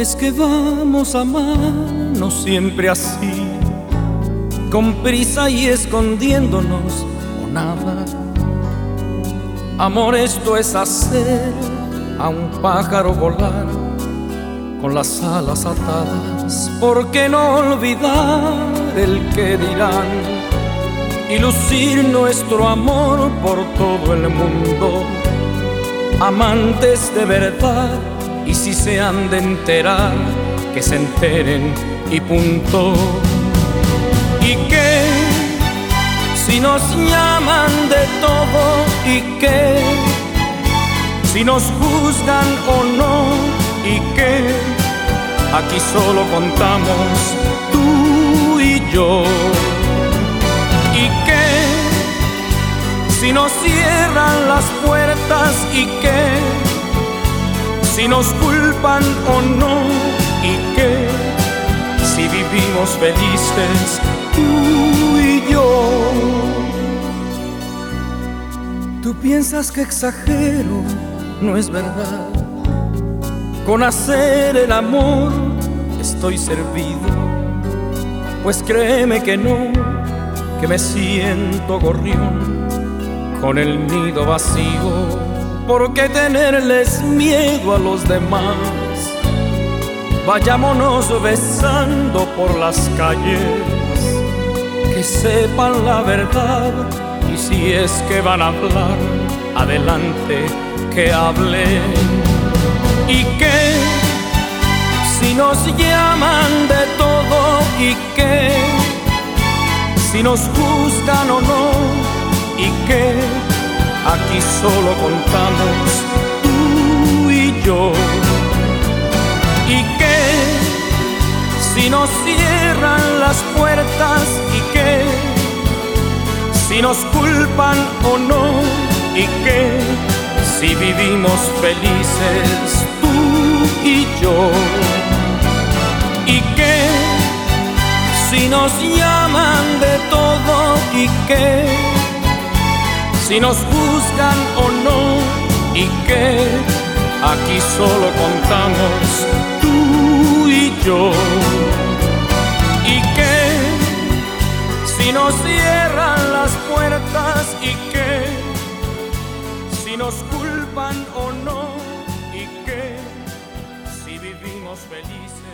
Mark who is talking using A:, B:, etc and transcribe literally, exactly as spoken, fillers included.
A: Es que vamos a amarnos siempre así, con prisa y escondiéndonos o nada. Amor, esto es hacer a un pájaro volar con las alas atadas. ¿Por qué no olvidar el que dirán y lucir nuestro amor por todo el mundo? Amantes de verdad, y si se han de enterar, que se enteren y punto. ¿Y qué si nos llaman de todo? ¿Y qué si nos juzgan o no? ¿Y qué aquí solo contamos tú y yo? ¿Y qué si nos cierran las puertas? ¿Y qué si nos culpan o no? ¿Y qué si vivimos felices tú y yo? Tú piensas que exagero, no es verdad. Con hacer el amor estoy servido, pues créeme que no, que me siento gorrión con el nido vacío. ¿Por qué tenerles miedo a los demás? Vayámonos besando por las calles, que sepan la verdad. Y si es que van a hablar, adelante que hablen. ¿Y qué si nos llaman de todo? ¿Y qué si nos juzgan o no? ¿Y qué aquí solo contamos tú y yo? ¿Y qué si nos cierran las puertas? ¿Y qué si nos culpan o no? ¿Y qué si vivimos felices tú y yo? ¿Y qué si nos llaman de todo? ¿Y qué si nos juzgan o no? ¿Y qué aquí solo contamos tú y yo? ¿Y qué si nos cierran las puertas? ¿Y qué si nos culpan o no? ¿Y qué si vivimos felices?